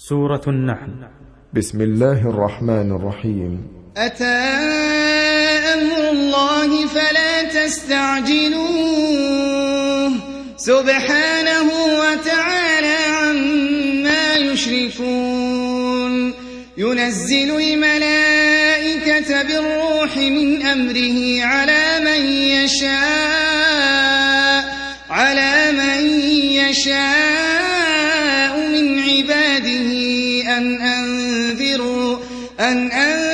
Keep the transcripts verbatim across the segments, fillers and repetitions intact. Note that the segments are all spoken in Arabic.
سورة النحل. بسم الله الرحمن الرحيم. أتى أمر الله فلا تستعجلوه سبحانه وتعالى عما يشركون. ينزل الملائكة بالروح من أمره على من يشاء على من يشاء من عباده أن أنذروا أن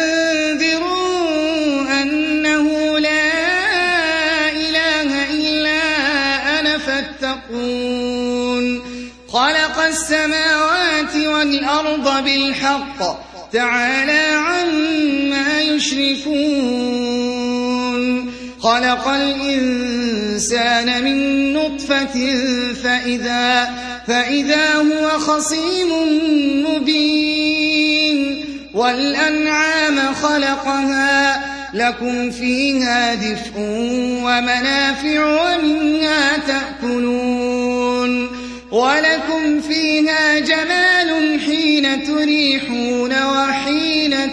أنذروا أنه لا إله إلا أنا فاتقون. خلق السماوات والأرض بالحق تعالى عما يشركون. خلق الإنسان من نطفة فإذا, فإذا هو خصيم مبين. والأنعام خلقها لكم فيها دفء ومنافع ومنها تأكلون. ولكم فيها جمال حين تريحون وحين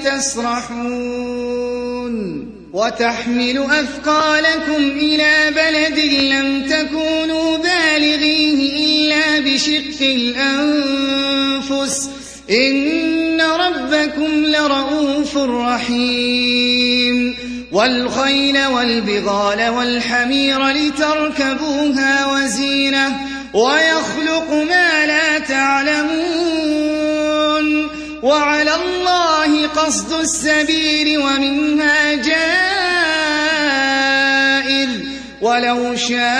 تسرحون. وتحمل أثقالكم إلى بلد لم تكونوا بالغيه إلا بشق الأنفس إن ربكم لرؤوف رحيم. والخيل والبغال والحمير لتركبوها وزينة ويخلق ما لا تعلمون. وعلى الله قصد السبيل ومنها جائر ولو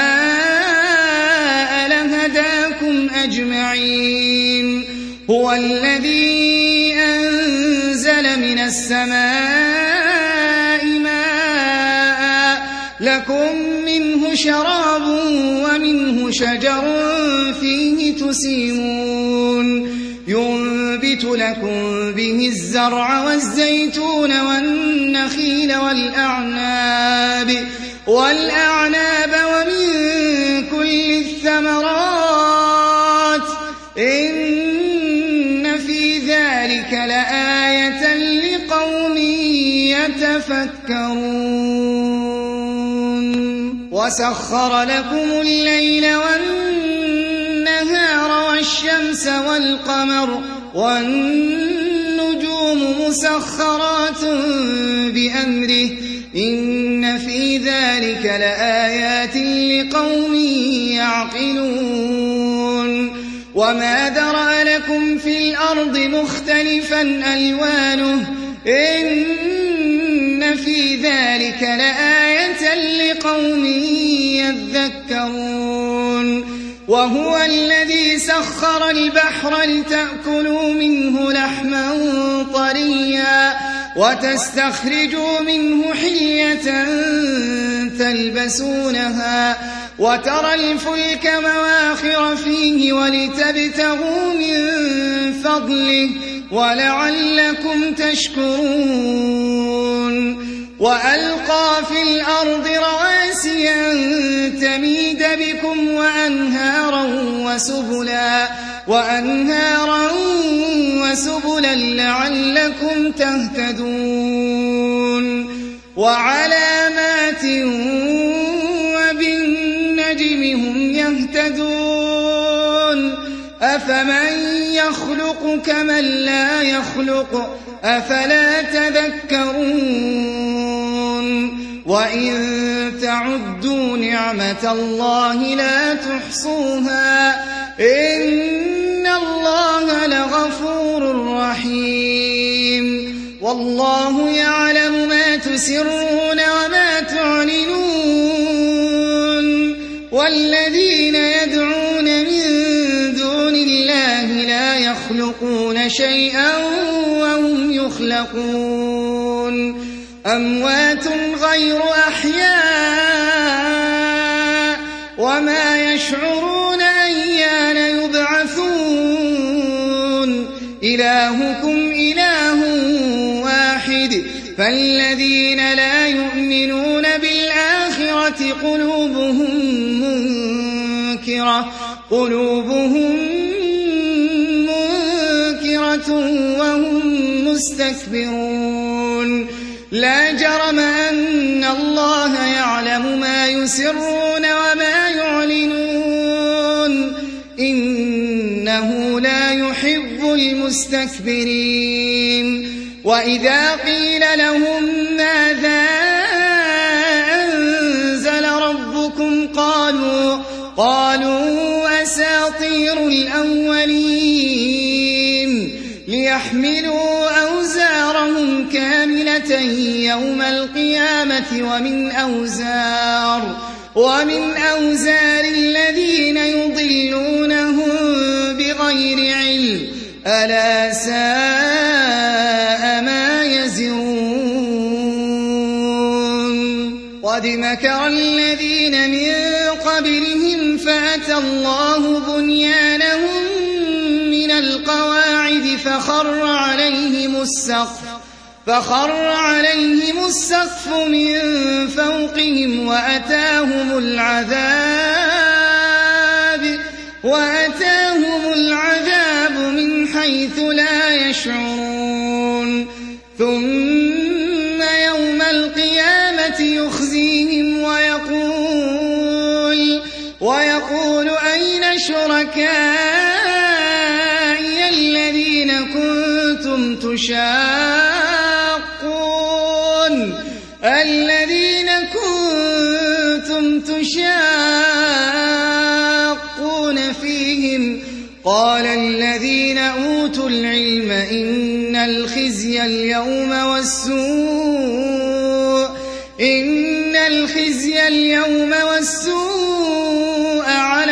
شاء لهداكم أجمعين. هو الذي أنزل من السماء ماء لكم منه شراب ومنه شجر فيه تسيمون. ينبت لكم به الزرع والزيتون والنخيل والأعناب والأعناب ومن كل الثمرات إن في ذلك لآية لقوم يتفكرون. وسخر لكم الليل والنهار والشمس والقمر والنجوم مسخرات بأمره إن في ذلك لآيات لقوم يعقلون. وما ذرأ لكم في الأرض مختلفا ألوانه إن في ذلك لآية لقوم يذكرون. وهو الذي سخر البحر لتأكلوا منه لحما طريا وتستخرجوا منه حلية تلبسونها وترى الفلك مواخر فيه ولتبتغوا من فضله ولعلكم تشكرون. وألقى في الأرض رواسي أن تميد بكم وأنهارا وسبلا, وأنهارا وسبلا لعلكم تهتدون. وعلامات وبالنجم هم يهتدون. أفمن يخلق كمن لا يخلق أفلا تذكرون. وإن تعدوا نعمة الله لا تحصوها إن الله لغفور رحيم. والله يعلم ما تسرون وما تعلنون. والذين يدعون من دون الله لا يخلقون شيئا وهم يخلقون. أموات غير أحياء وما يشعرون أيان يبعثون. إلهكم إله واحد فالذين لا يؤمنون بالآخرة قلوبهم منكرة قلوبهم منكرة حسرة وهم مستكبرون لا جرم أن الله يعلم ما يسرون وما يعلنون إنه لا يحب المستكبرين وإذا قيل لهم ماذا أنزل ربكم قالوا قالوا أساطير الأولين ليحملوا أوزارهم كاملة يوم القيامة ومن أوزار ومن أوزار الذين يضلونهم بغير علم ألا ساء ما يزرون قد مكر الذين من قبلهم فأتى الله بنيانهم من القواعد فخر عليهم السقف فخر عليهم السقف من فوقهم وأتاهم العذاب وأتاهم العذاب من حيث لا يشعرون ثم يوم القيامة يخزيهم ويقول ويقول أين شركائي الذين كنتم تشاقون الذين كنتم تشاقون فيهم قال الذين أوتوا العلم إن الخزي اليوم والسوء إن الخزي اليوم والسوء على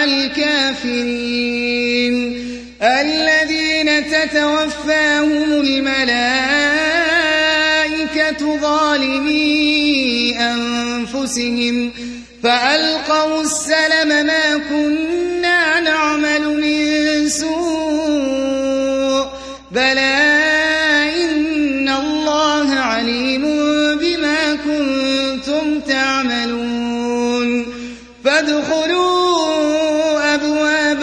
الكافرين الذين تتوفاهم الملائكة ظالمي أنفسهم فألقوا السلم ما كنا نعمل من سوء بلى إن الله عليم بما كنتم تعملون فادخلوا أبواب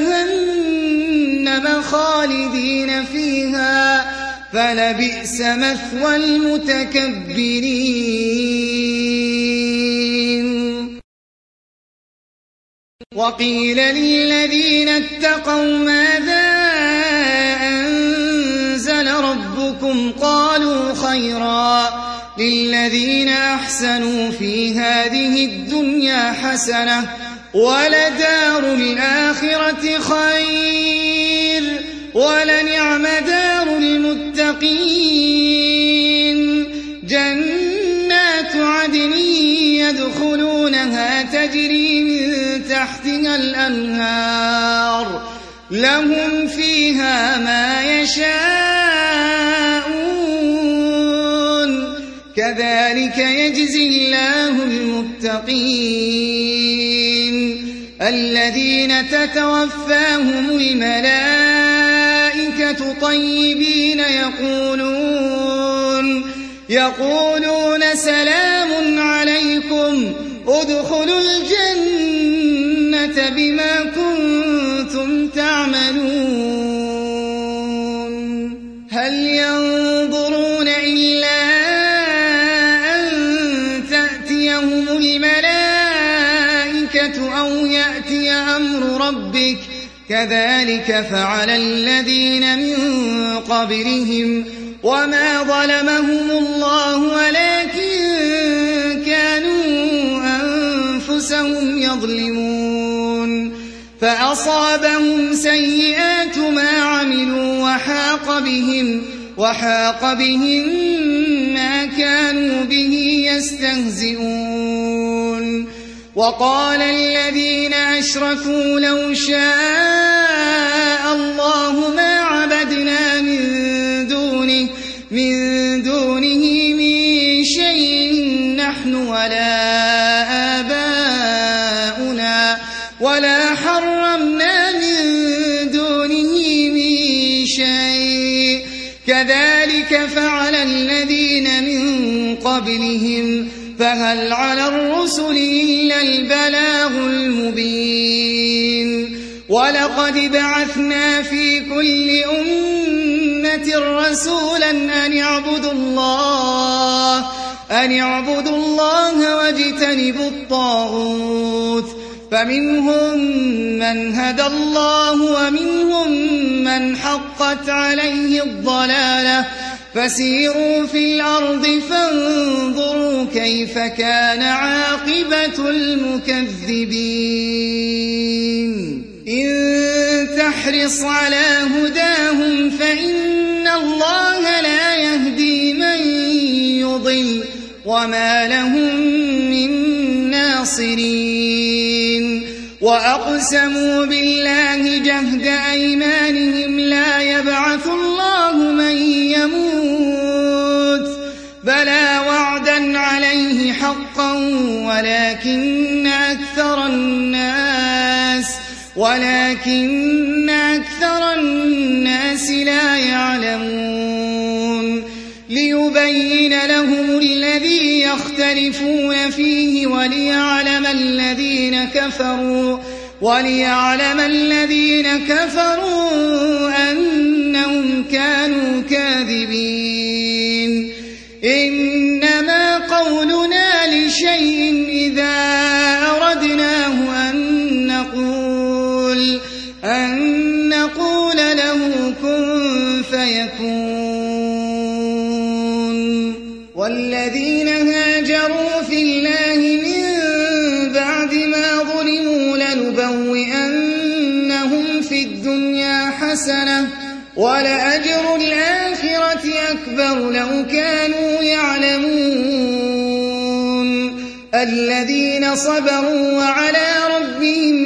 جهنم خالدين فيها فلبئس مثوى المتكبرين وقيل للذين اتقوا ماذا أنزل ربكم قالوا خيرا للذين أحسنوا في هذه الدنيا حسنة ولدار الآخرة خير ولنعم دار المتقين جنات عدن يدخلونها تجري من تحتها الأنهار لهم فيها ما يشاءون كذلك يجزي الله المتقين الذين تتوفاهم الملائكة طيبين يقولون يقولون سلام عليكم ادخلوا الجنة بما كنتم تعملون هل ينظرون إلا أن تأتيهم الملائكة أو يأتي أمر ربك كذلك فعل الذين من قبلهم وما ظلمهم الله ولكن كانوا أنفسهم يظلمون فأصابهم سيئات ما عملوا وحاق بهم وحاق بهم ما كانوا به يستهزئون وقال الذين أشركوا لو شاء الله ما عبدنا من دونه من دونه من شيء نحن ولا آباؤنا ولا حرمنا من دونه من شيء كذلك فعل الذين من قبلهم فهل على الرسل إلا البلاغ المبين ولقد بعثنا في كل أمة رسولا أن اعبدوا الله أن اعبدوا الله واجتنبوا الطاغوت فمنهم من هدى الله ومنهم من حقت عليه الضلالة فسيروا في الأرض فانظروا كيف كان عاقبة المكذبين إن تحرص على هداهم فإن الله لا يهدي من يضل وما لهم من ناصرين وأقسموا بالله جهد أيمانهم لا يبعث الله من يموت بلى وعدا عليه حقا ولكن أكثر الناس ولكن أكثر الناس لا يعلمون ليبين لهم الذي يختلفون فيه وليعلم الذين كفروا وليعلم الذين كفروا أنهم كانوا كاذبين إنما قولنا لشيء إذا أردناه أن نقول أن نقول له كن فيكون والذين هاجروا في الله من بعد ما ظلموا لنبوئنهم في الدنيا حسنة ولأجر الآخرة أكبر لو كانوا يعلمون الذين صبروا وعلى ربهم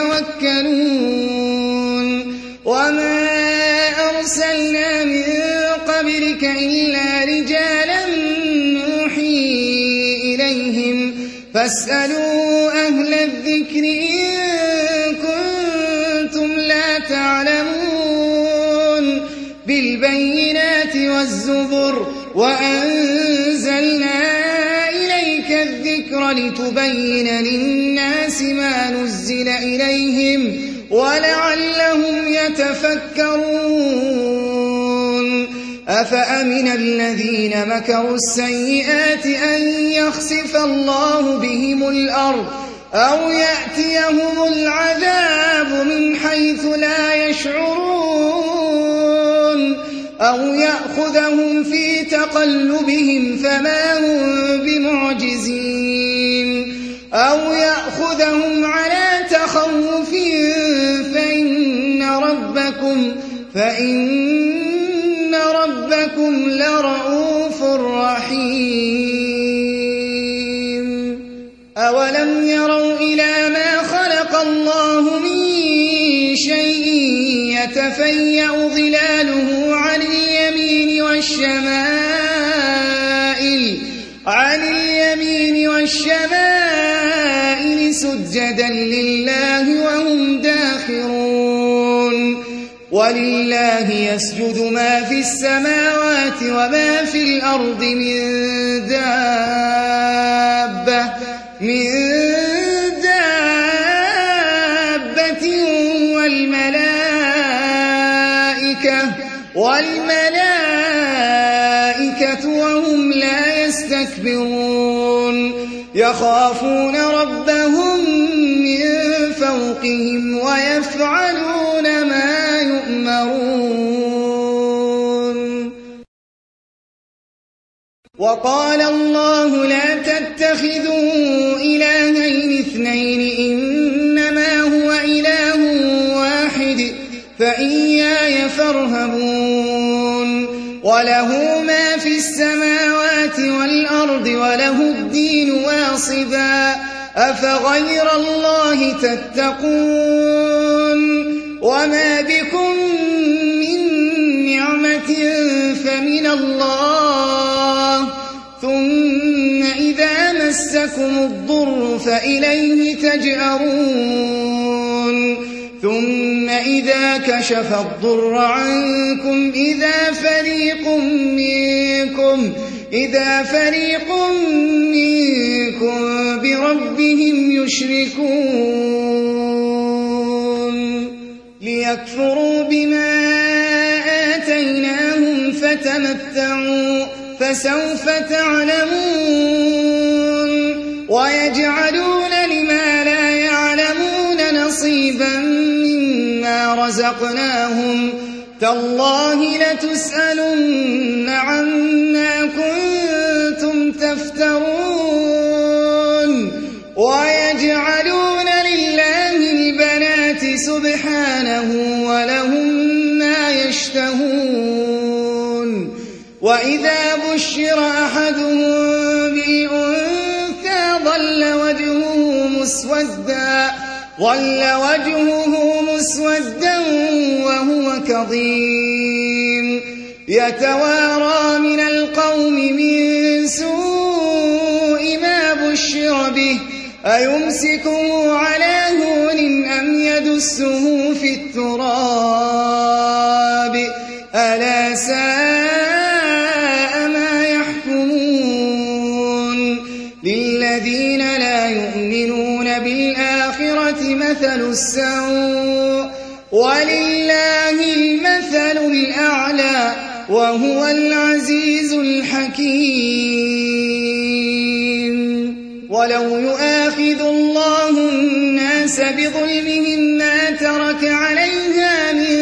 يتوكلون وما أرسلنا من قبلك إلا رجالا نوحي إليهم فاسألوا أهل الذكر إن كنتم لا تعلمون بالبينات والزبر وأنزلنا إليك الذكر لتبين للناس ما نزل إليهم ولعلهم يتفكرون أفأمن الذين مكروا السيئات أن يخسف الله بهم الأرض أو يأتيهم العذاب من حيث لا يشعرون أو يأخذهم في تقلبهم فما هم بمعجزين أو يأخذهم على تخوف فإن ربكم فإن ربكم لرؤوف رحيم أولم يروا إلى ما خلق الله من شيء يتفيأ ظلاله عن اليمين والشمائل عن اليمين والشمائل سجدا لله وهم داخرون ولله يسجد ما في السماوات وما في الأرض من دابة من دابة والملائكة والملائكة وهم لا يستكبرون يخافون ربهم من فوقهم ويفعلون ما يؤمرون وقال الله لا تتخذوا إلهين اثنين إنما هو إله واحد فإياي فارهبون وله ما في السماوات والأرض وله الدين واصبا أفغير الله تتقون وما بكم من نعمة فمن الله ثم إذا مسكم الضر فإليه تجأرون ثم إذا كشف الضر عنكم إذا فريق منكم إذا فريق منكم بربهم يشركون ليكفروا بما آتيناهم فتمتعوا فسوف تعلمون ويجعلون لما لا يعلمون نصيبا مما رزقناهم تالله لتسألن عما كنتم تفترون ويجعلون لله البنات سبحانه ولهم ما يشتهون وإذا بشر أحدهم بالأنثى ظل وجهه مسودا ظل وجهه مسودا وهو كظيم يتوارى من القوم من سوء ما بشر به أيمسكه على هون أم يدسه في التراب ألا ساء ما يحكمون للذين لا يؤمنون بالآخرة مثل السوء ولله المثل الأعلى وهو العزيز الحكيم ولو يؤاخذ الله الناس بظلمهم ما ترك عليها من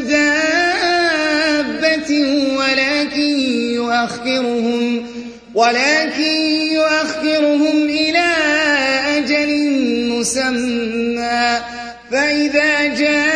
دابة ولكن يؤخرهم ولكن يؤخرهم إلى أجل مسمى فإذا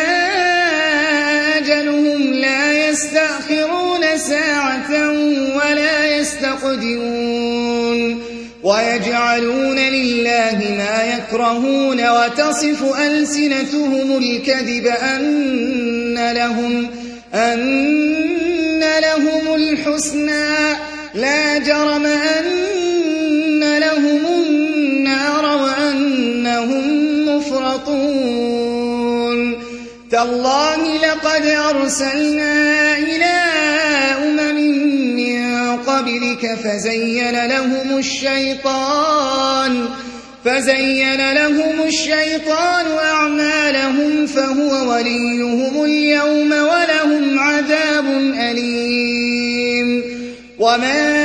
جاء أجلهم لا يستأخرون ساعة ولا يستقدمون ويجعلون لله ما يكرهون وتصف ألسنتهم الكذب أن لهم أن لهم الحسنى لا جرم أن لهم النار وأنهم مفرطون تالله لقد أرسلنا إلى أمم من قبلك فزين لهم الشيطان فزين لهم الشيطان أعمالهم فهو وليهم اليوم ولهم عذاب أليم وما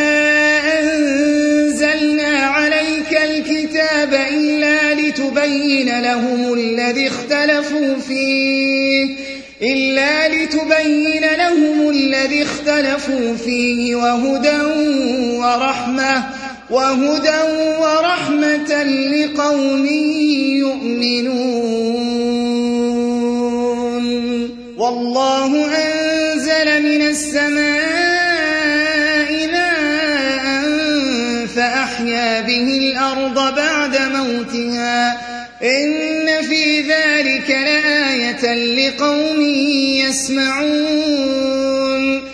أنزلنا عليك الكتاب إلا لتبين لهم الذي اختلفوا فيه إلا لتبين لهم الذي اختلفوا فيه وهدى ورحمة وهدى ورحمة لقوم يؤمنون والله أنزل من السماء ماء فأحيا به الأرض بعد موتها إن في ذلك لآية لقوم يسمعون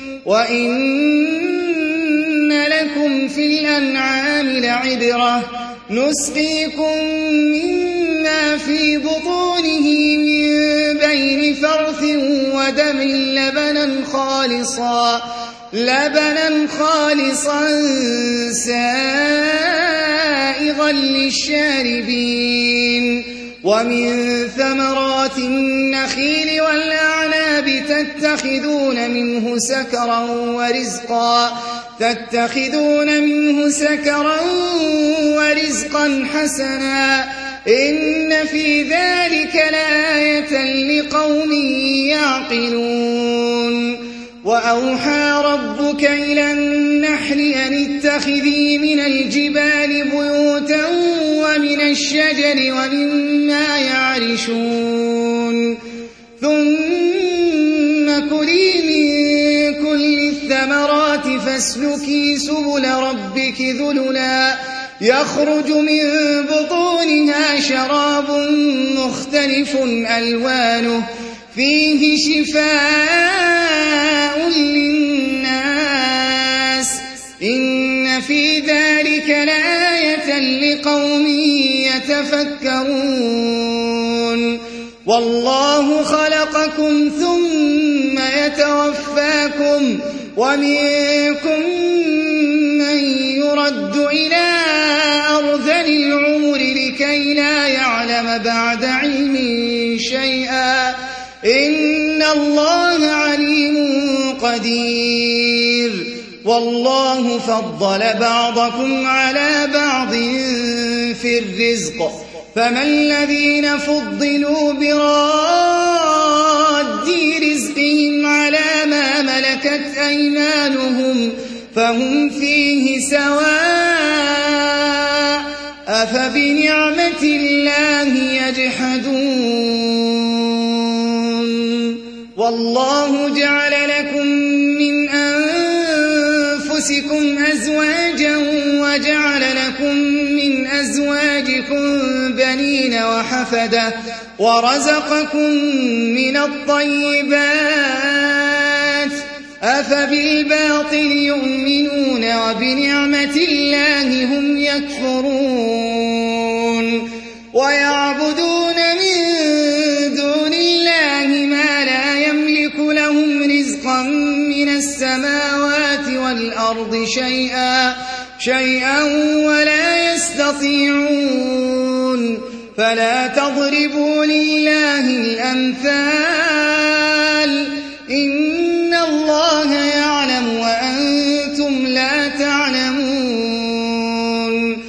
وإن لكم في الأنعام لعبرة نسقيكم مما في بطونه من بين فرث ودم لبنا خالصا لبنا خالصا سائغا للشاربين ومن ثمرات النخيل والأعناب تتخذون منه سكرا ورزقا تتخذون منه سكرا ورزقا حسنا إن في ذلك لآية لقوم يعقلون وأوحى ربك إلى النحل أن اتخذي من الجبال بيوتا ومن الشجر ومما يعرشون ثم كلي من كل الثمرات فاسلكي سبل ربك ذللا يخرج من بطونها شراب مختلف ألوانه فيه شفاء للناس إن في ذلك لآية لقوم يتفكرون والله خلقكم ثم يتوفاكم ومنكم من يرد إلى أرذل العمر لكي لا يعلم بعد علم شيئا إن الله عليم قدير قدير والله فضل بعضكم على بعض في الرزق فما الذين فضلوا براد رزقهم على ما ملكت أيمانهم فهم فيه سواء أفبنعمة الله يجحدون والله جعل لكم من أنفسكم أزواجا وجعل لكم من أزواجكم بنين وحفدة ورزقكم من الطيبات أفبالباطل يؤمنون وبنعمة الله هم يكفرون ويعبدون من دون الله ما لا يملك لهم رزقا من السماوات والأرض شيئا شيئا ولا يستطيعون فلا تضربوا لله الأمثال إن الله يعلم وأنتم لا تعلمون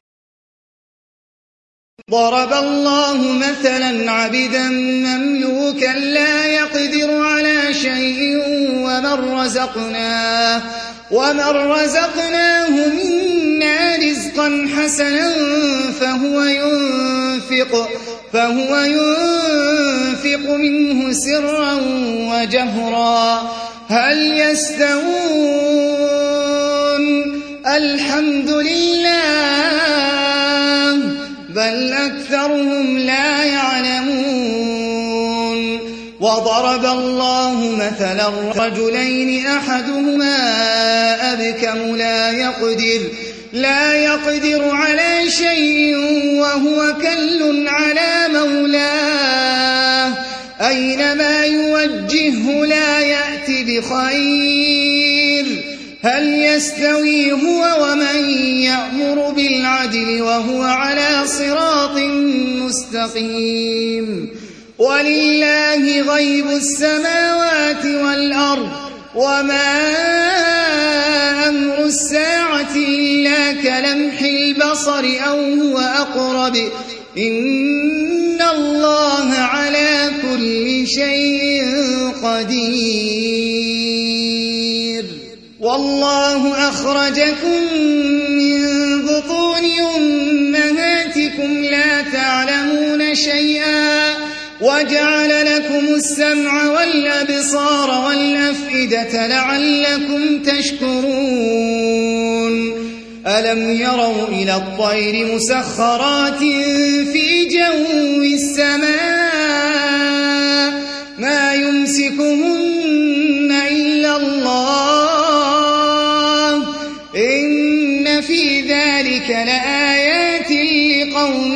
ضرب الله مثلا عبدا مملوكا لا يقدر على شيء ومن رزقناه ومن رزقناه منا رزقا حسنا فهو ينفق فهو ينفق منه سرا وجهرا هل يستوون الحمد لله بل أكثرهم لا يعلمون وضرب الله مثلا رجلين أحدهما أبكم لا يقدر لا يقدر على شيء وهو كل على مولاه أينما يوجهه لا يأتي بخير هل يستوي هو ومن يأمر بالعدل وهو على صراط مستقيم ولله غيب السماوات والأرض وما أمر الساعة إلا كلمح البصر أو هو أقرب إن الله على كل شيء قدير والله أخرجكم من بطون أمهاتكم لا تعلمون شيئا وجعل لكم السمع والأبصار والأفئدة لعلكم تشكرون ألم يروا إلى الطير مسخرات في جو السماء ما يمسكهن إلا الله إن في ذلك لآيات لقوم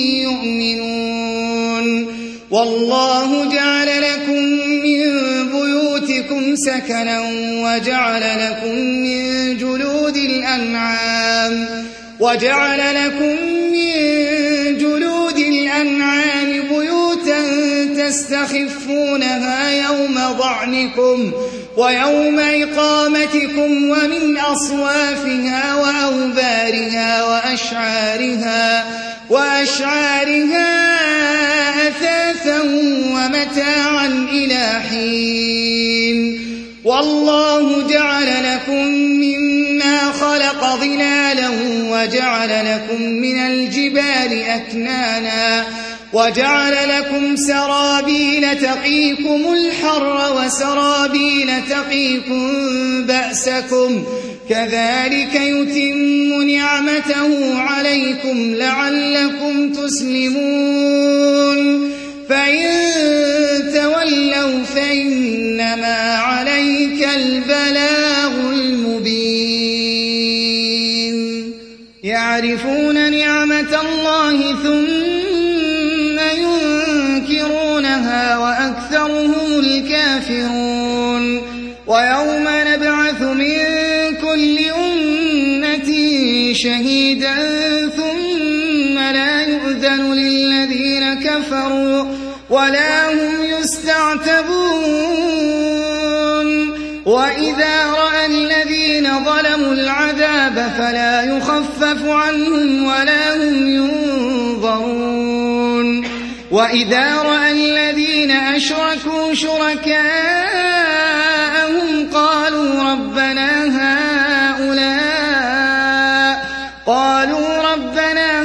يؤمنون والله جعل لكم من بيوتكم سكنا وجعل لكم من جلود الأنعام وجعل لكم من جلود الأنعام بيوتا تستخفونها يوم ضعنكم ويوم إقامتكم ومن أصوافها وأوبارها وأشعارها وأشعارها أثاثا ومتاعا إلى حين والله جعل لكم مما خلق ظلالا وجعل لكم من الجبال أكنانا وجعل لكم سرابيل تقيكم الحر وسرابيل تقيكم بأسكم كذلك يتم نعمته عليكم لعلكم تسلمون فإن تولوا فإنما عليك البلاغ المبين يعرفون نعمة الله ثم ينكرونها وأكثرهم الكافرون ويوم نبعث من كل أمة شهيدا ثم لا يؤذن للذين كفروا ولا هم يستعتبون وإن وإذا رأى الذين ظلموا العذاب فلا يخفف عنهم ولا هم ينظرون وإذا رأى الذين أشركوا شركاءهم قالوا ربنا هؤلاء قالوا ربنا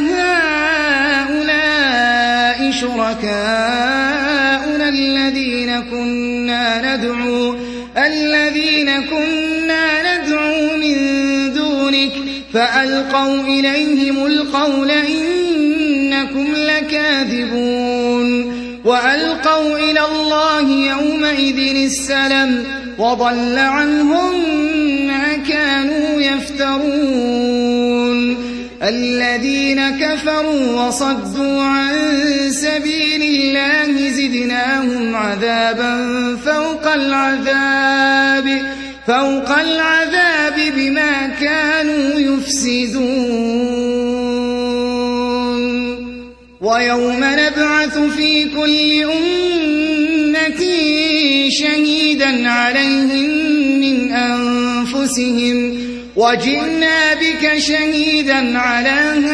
هؤلاء شركاؤنا الذين كنا ندعو الذين كنا ندعو من دونك فألقوا إليهم القول إنكم لكاذبون وألقوا إلى الله يومئذ السلم وضل عنهم ما كانوا يفترون الذين كفروا وصدوا عن سبيل الله زدناهم عذابا فوق العذاب فوق العذاب بما كانوا يفسدون ويوم نبعث في كل أمة شهيدا عليهم من أنفسهم وجئنا بك شهيدا على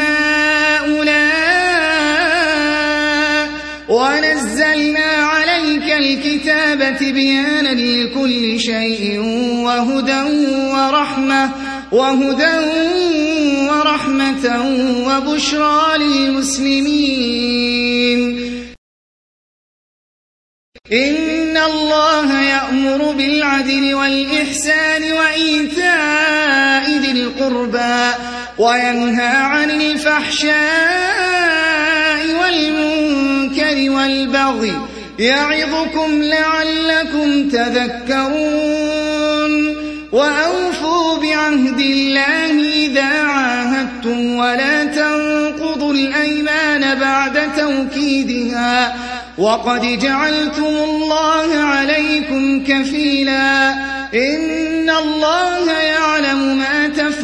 هؤلاء ونزلنا عليك الكتاب تبيانا لكل شيء وهدى ورحمة وهدى ورحمة وبشرى للمسلمين إن الله يأمر بالعدل والإحسان وإيتاء ذي القربى وينهى عن الفحشاء والمنكر والبغي يعظكم لعلكم تذكرون وأوفوا بعهد الله إذا عاهدتم ولا تنقضوا الأيمان بعد توكيدها وقد جعلتم الله عليكم كفيلا إن الله يعلم ما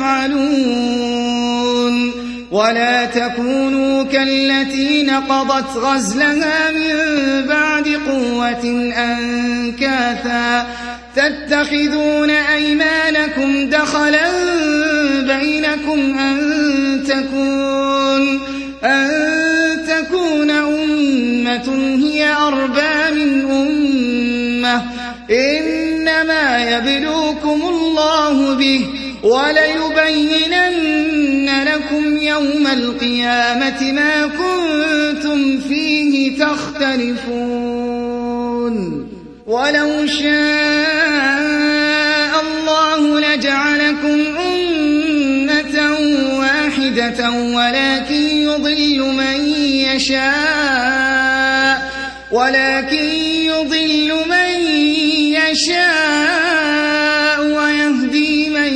تفعلون ولا تكونوا كالتي نقضت غزلها من بعد قوة أنكاثا تتخذون أيمانكم دخلا بينكم أن تكون أن تكون أمة هي أربى من أمة إنما يبلوكم الله به وليبينن لكم يوم القيامة ما كنتم فيه تختلفون ولو شاء الله لجعلكم أمة واحدة ولكن يضل من يشاء ولكن يضل من يشاء ويهدي من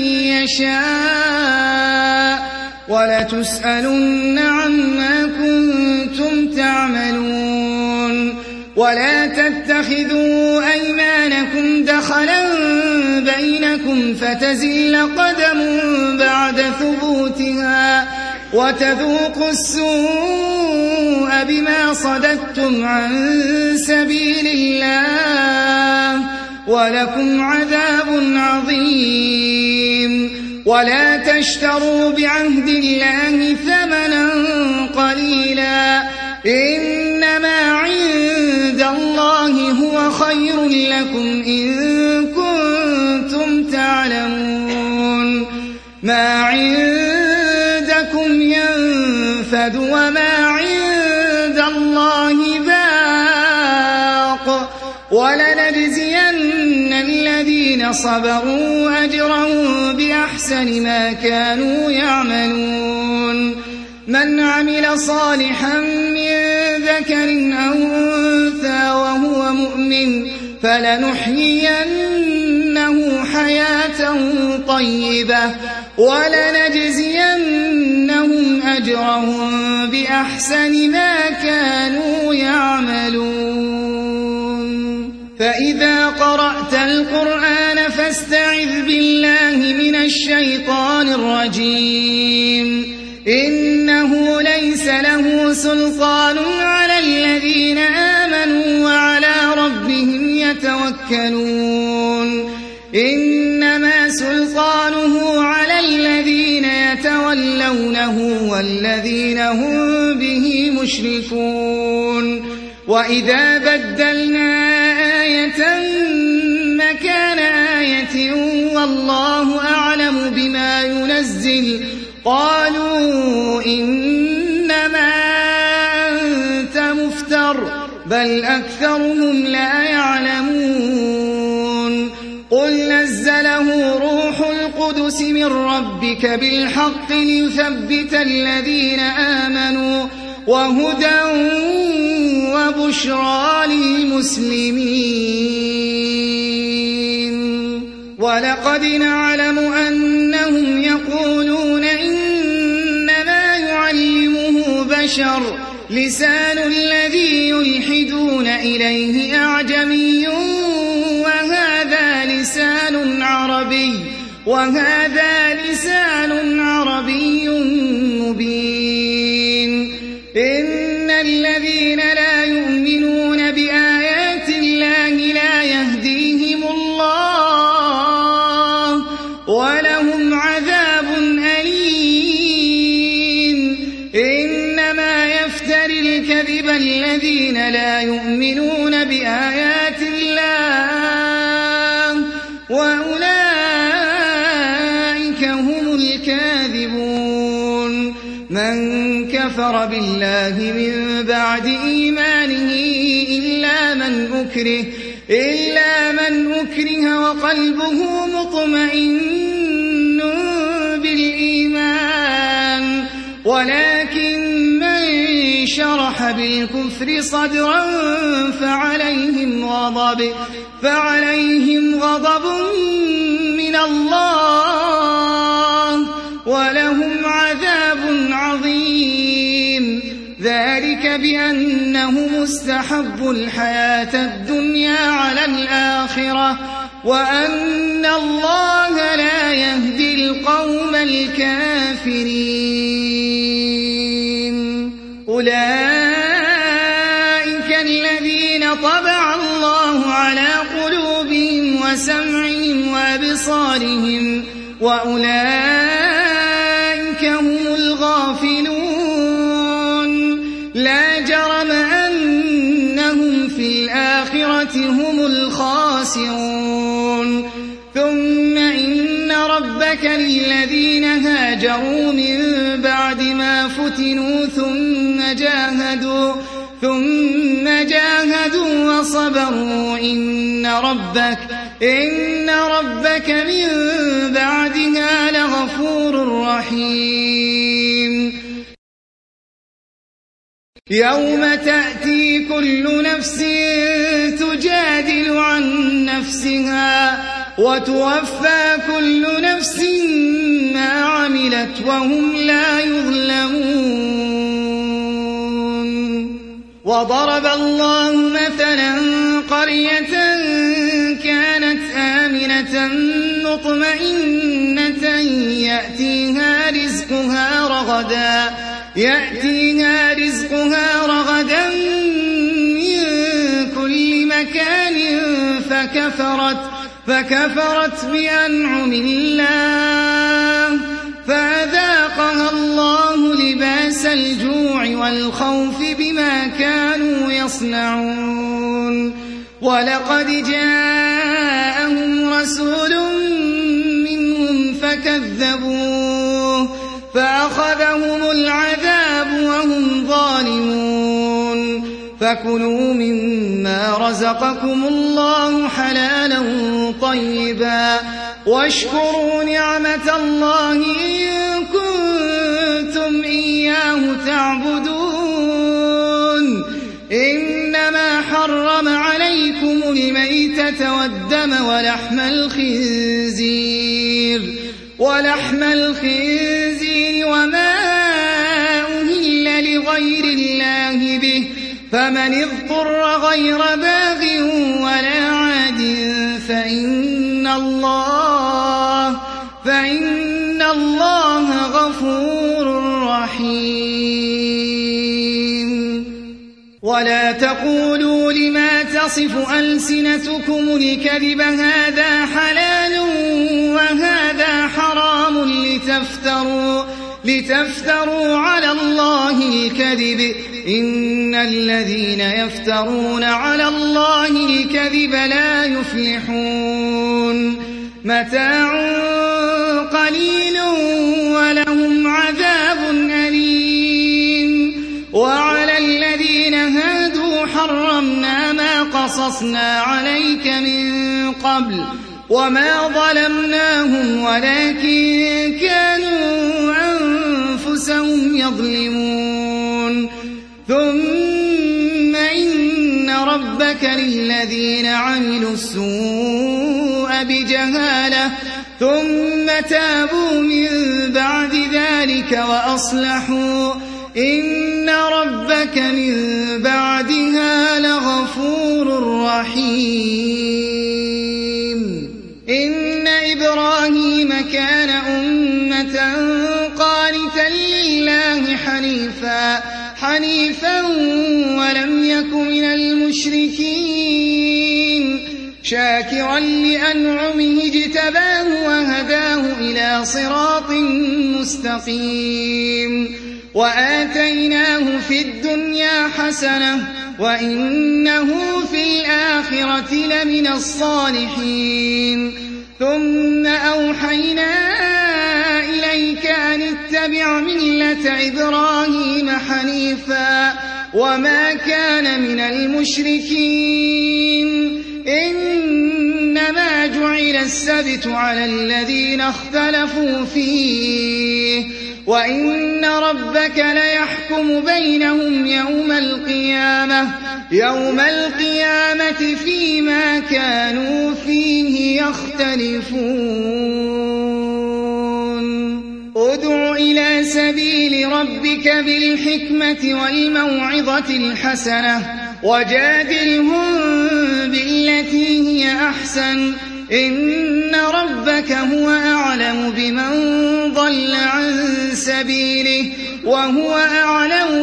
يشاء ولتسألن عما كنتم تعملون ولا تتخذوا أيمانكم دخلا بينكم فتزل قدم بعد ثبوتها وتذوقوا السوء بما صددتم عن سبيل الله ولكم عذاب عظيم ولا تشتروا بعهد الله ثمنا قليلا إنما عند الله هو خير لكم إن كنتم تعلمون ما عندكم ينفد وما عند الله باق ولنجزين الذين صبروا أجرهم بأحسن ما كانوا يعملون من عمل صالحا من ذكر أو أنثى وهو مؤمن فلنحيينه حياة طيبة ولنجزينهم أجرهم بأحسن ما كانوا يعملون فإذا قرأت القرآن فاستعذ بالله من الشيطان الرجيم إنه ليس له سلطان على الذين آمنوا وعلى ربهم يتوكلون إن سلطانه على الذين يتولونه والذين هم به مشركون وإذا بدلنا آية مكان آية والله أعلم بما ينزل قالوا إنما أنت مفتر بل أكثرهم لا يعلمون قل نزله روح القدس من ربك بالحق ليثبت الذين آمنوا وهدى وبشرى للمسلمين ولقد نعلم أنهم يقولون إنما يعلمه بشر لسان الذي يلحدون إليه أعجمي وهذا لسان عربي وهذا لسان عربي مبين إن الذين لا يؤمنون بآيات الله لا يهديهم الله ولهم عذاب أليم إنما يفتري الكذب الذين لا يؤمنون بآيات الله وأولئك هم الكاذبون من كفر بالله من بعد إيمانه إلا من أكره إلا من أكره وقلبه مطمئن بالإيمان ولكن من شرح بالكفر صدرا فعليهم غضب فعليهم غضب من الله ولهم عذاب عظيم ذلك بأنهم استحبوا الحياة الدنيا على الآخرة وأن الله لا يهدي القوم الكافرين أولئك الذين طبع الله على قلوبهم وسمعهم وأبصارهم وأولئك هم الغافلون لا جرم أنهم في الآخرة هم الخاسرون ثم إن ربك للذين هاجروا من بعد ما فتنوا ثم جاهدوا ثم جاهدوا وصبروا إن ربك إن ربك من بعدها لغفور رحيم يوم تأتي كل نفس تجادل عن نفسها وتوفى كل نفس ما عملت وهم لا يظلمون وضرب الله مثلا قرية كانت آمنة مطمئنة يأتيها رزقها رغدا يأتيها رزقها رغدا من كل مكان فكفرت فكفرت بأنعم الله فأذاقها الله لباس الجوع والخوف بما كانوا يصنعون ولقد جاءهم رسول منهم فكذبوه فأخذهم العذاب وهم ظالمون فكلوا مما رزقكم الله حلالا طيبا واشكروا نعمة الله إن كنتم إياه تعبدون إنما حرم عليكم الميتة والدم ولحم الخنزير ولحم الخنزير وما أهل لغير الله به فمن اضطر غير باغ ولا عاد فإن الله فإن الله غفور رحيم ولا تقولوا لما تصف ألسنتكم الكذب هذا حلال وهذا لتفتروا, لتفتروا على الله الكذب إن الذين يفترون على الله الكذب لا يفلحون متاع قليل ولهم عذاب أليم وعلى الذين هادوا حرمنا ما قصصنا عليك من قبل وما ظلمناهم ولكن كانوا أنفسهم يظلمون ثم إن ربك للذين عملوا السوء بجهالة ثم تابوا من بعد ذلك وأصلحوا إن ربك من بعدها لغفور رحيم إن إبراهيم كان أمة قانتا لله حنيفا حنيفا ولم يك من المشركين شاكرا لأنعمه اجتباه وهداه إلى صراط مستقيم وآتيناه في الدنيا حسنة وإنه في الآخرة لمن الصالحين ثم أوحينا إليك أن اتبع ملة إبراهيم حنيفا وما كان من المشركين إنما جعل السبت على الذين اختلفوا فيه وإن ربك ليحكم بينهم يوم القيامة يوم القيامة فيما كانوا فيه يختلفون ادع إلى سبيل ربك بالحكمة والموعظة الحسنة وجادلهم بالتي هي أحسن إن ربك هو أعلم بمن ضل عن سبيله وهو أعلم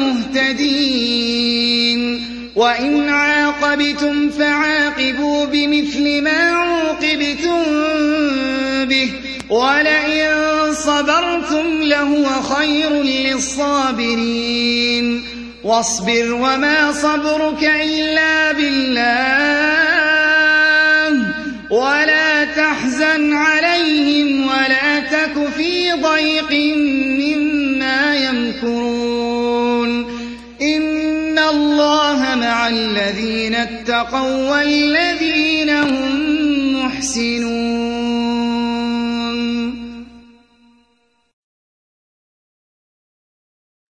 بالمهتدين وإن عاقبتم فعاقبوا بمثل ما عوقبتم به ولئن صبرتم لهو خير للصابرين واصبر وما صبرك إلا بالله ولا تحزن عليهم ولا تك في ضيق مما يمكرون إن الله مع الذين اتقوا والذين هم محسنون